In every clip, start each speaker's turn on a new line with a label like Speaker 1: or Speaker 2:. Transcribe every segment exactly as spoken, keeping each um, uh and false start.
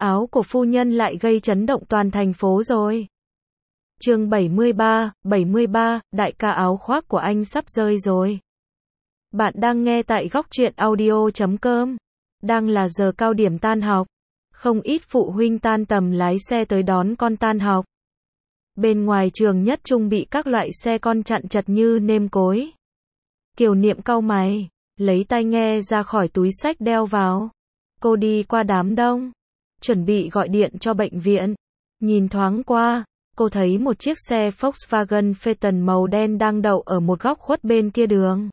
Speaker 1: áo của phu nhân lại gây chấn động toàn thành phố rồi. Chương bảy mươi ba, bảy mươi ba, đại ca áo khoác của anh sắp rơi rồi. Bạn đang nghe tại góc truyện audio chấm com. Đang là giờ cao điểm tan học. Không ít phụ huynh tan tầm lái xe tới đón con tan học. Bên ngoài trường Nhất Trung bị các loại xe con chặn chật như nêm cối. Kiều Niệm cau mày, lấy tai nghe ra khỏi túi xách đeo vào. Cô đi qua đám đông, chuẩn bị gọi điện cho bệnh viện. Nhìn thoáng qua, cô thấy một chiếc xe Volkswagen Phaeton màu đen đang đậu ở một góc khuất bên kia đường.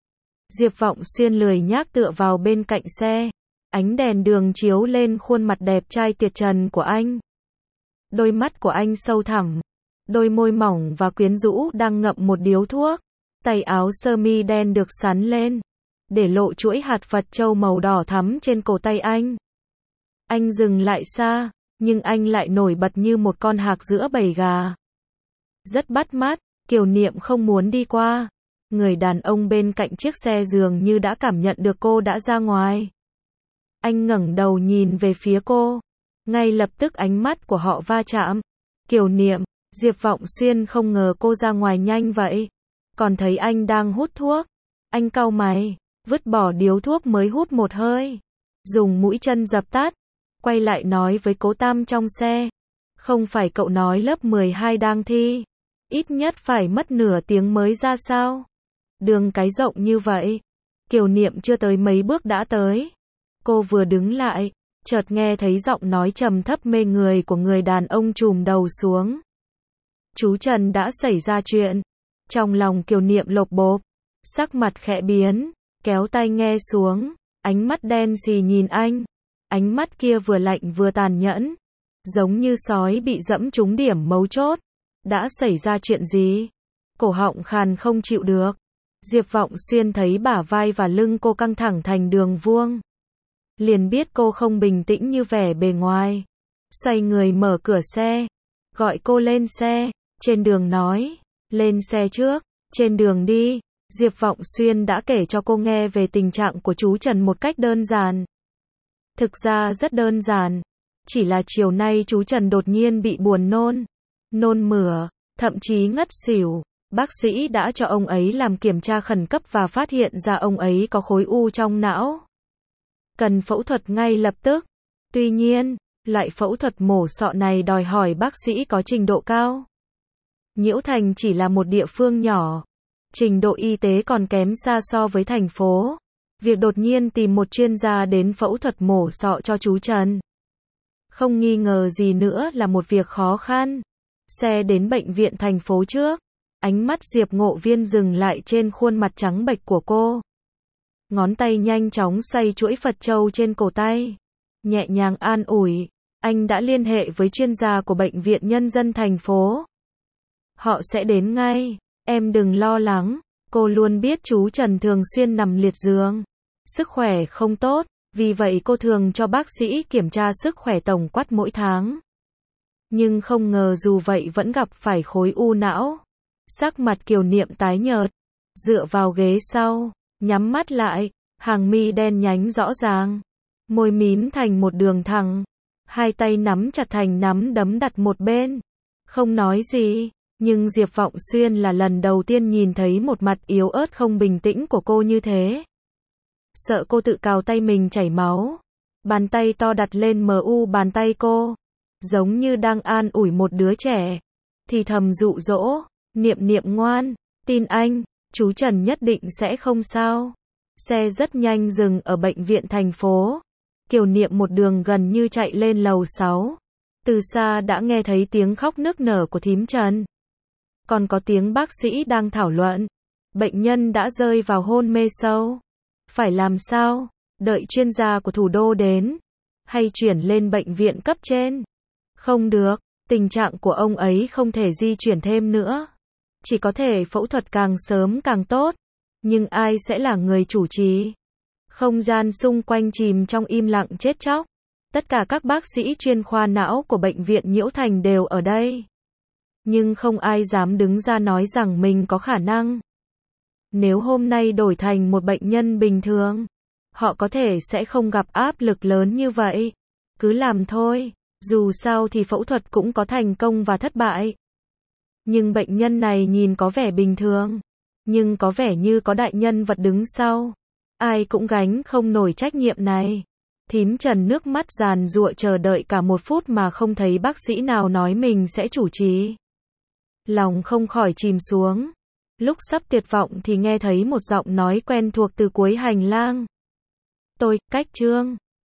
Speaker 1: Diệp Vọng Xuyên lười nhác tựa vào bên cạnh xe. Ánh đèn đường chiếu lên khuôn mặt đẹp trai tuyệt trần của anh. Đôi mắt của anh sâu thẳm, đôi môi mỏng và quyến rũ đang ngậm một điếu thuốc. Tay áo sơ mi đen được xắn lên, để lộ chuỗi hạt Phật châu màu đỏ thắm trên cổ tay anh. Anh dừng lại xa, nhưng anh lại nổi bật như một con hạc giữa bầy gà. Rất bắt mắt, Kiều Niệm không muốn đi qua. Người đàn ông bên cạnh chiếc xe dường như đã cảm nhận được cô đã ra ngoài. Anh ngẩng đầu nhìn về phía cô. Ngay lập tức ánh mắt của họ va chạm. Kiều Niệm, Diệp Vọng Xuyên không ngờ cô ra ngoài nhanh vậy. Còn thấy anh đang hút thuốc. Anh cau mày, vứt bỏ điếu thuốc mới hút một hơi. Dùng mũi chân dập tắt. Quay lại nói với Cố Tam trong xe. Không phải cậu nói lớp mười hai đang thi. Ít nhất phải mất nửa tiếng mới ra sao? Đường cái rộng như vậy. Kiều Niệm chưa tới mấy bước đã tới. Cô vừa đứng lại, chợt nghe thấy giọng nói trầm thấp mê người của người đàn ông chùm đầu xuống. Chú Trần đã xảy ra chuyện. Trong lòng Kiều Niệm lột bột, sắc mặt khẽ biến, kéo tai nghe xuống, ánh mắt đen xì nhìn anh. Ánh mắt kia vừa lạnh vừa tàn nhẫn, giống như sói bị dẫm trúng điểm mấu chốt. Đã xảy ra chuyện gì? Cổ họng khàn không chịu được. Diệp Vọng Xuyên thấy bả vai và lưng cô căng thẳng thành đường vuông. Liền biết cô không bình tĩnh như vẻ bề ngoài. Xoay người mở cửa xe, gọi cô lên xe, trên đường nói, lên xe trước, trên đường đi. Diệp Vọng Xuyên đã kể cho cô nghe về tình trạng của chú Trần một cách đơn giản. Thực ra rất đơn giản, chỉ là chiều nay chú Trần đột nhiên bị buồn nôn, nôn mửa, thậm chí ngất xỉu. Bác sĩ đã cho ông ấy làm kiểm tra khẩn cấp và phát hiện ra ông ấy có khối u trong não. Cần phẫu thuật ngay lập tức. Tuy nhiên, loại phẫu thuật mổ sọ này đòi hỏi bác sĩ có trình độ cao. Nhiễu Thành chỉ là một địa phương nhỏ. Trình độ y tế còn kém xa so với thành phố. Việc đột nhiên tìm một chuyên gia đến phẫu thuật mổ sọ cho chú Trần. Không nghi ngờ gì nữa là một việc khó khăn. Xe đến bệnh viện thành phố trước. Ánh mắt Diệp Ngộ Viên dừng lại trên khuôn mặt trắng bệch của cô. Ngón tay nhanh chóng xoay chuỗi Phật châu trên cổ tay. Nhẹ nhàng an ủi. Anh đã liên hệ với chuyên gia của Bệnh viện Nhân dân thành phố. Họ sẽ đến ngay. Em đừng lo lắng. Cô luôn biết chú Trần thường xuyên nằm liệt giường. Sức khỏe không tốt. Vì vậy cô thường cho bác sĩ kiểm tra sức khỏe tổng quát mỗi tháng. Nhưng không ngờ dù vậy vẫn gặp phải khối u não. Sắc mặt Kiều Niệm tái nhợt. Dựa vào ghế sau. Nhắm mắt lại. Hàng mi đen nhánh rõ ràng. Môi mím thành một đường thẳng. Hai tay nắm chặt thành nắm đấm đặt một bên. Không nói gì. Nhưng Diệp Vọng Xuyên là lần đầu tiên nhìn thấy một mặt yếu ớt không bình tĩnh của cô như thế. Sợ cô tự cào tay mình chảy máu. Bàn tay to đặt lên mờ u bàn tay cô. Giống như đang an ủi một đứa trẻ. Thì thầm dụ dỗ. Niệm Niệm ngoan. Tin anh. Chú Trần nhất định sẽ không sao. Xe rất nhanh dừng ở bệnh viện thành phố. Kiều Niệm một đường gần như chạy lên lầu sáu. Từ xa đã nghe thấy tiếng khóc nức nở của thím Trần. Còn có tiếng bác sĩ đang thảo luận. Bệnh nhân đã rơi vào hôn mê sâu. Phải làm sao? Đợi chuyên gia của thủ đô đến. Hay chuyển lên bệnh viện cấp trên? Không được. Tình trạng của ông ấy không thể di chuyển thêm nữa. Chỉ có thể phẫu thuật càng sớm càng tốt. Nhưng ai sẽ là người chủ trì? Không gian xung quanh chìm trong im lặng chết chóc. Tất cả các bác sĩ chuyên khoa não của bệnh viện Nhiễu Thành đều ở đây. Nhưng không ai dám đứng ra nói rằng mình có khả năng. Nếu hôm nay đổi thành một bệnh nhân bình thường, họ có thể sẽ không gặp áp lực lớn như vậy. Cứ làm thôi, dù sao thì phẫu thuật cũng có thành công và thất bại. Nhưng bệnh nhân này nhìn có vẻ bình thường, nhưng có vẻ như có đại nhân vật đứng sau. Ai cũng gánh không nổi trách nhiệm này. Thím Trần nước mắt giàn giụa chờ đợi cả một phút mà không thấy bác sĩ nào nói mình sẽ chủ trì. Lòng không khỏi chìm xuống. Lúc sắp tuyệt vọng thì nghe thấy một giọng nói quen thuộc từ cuối hành lang. Tôi, Cách Trương.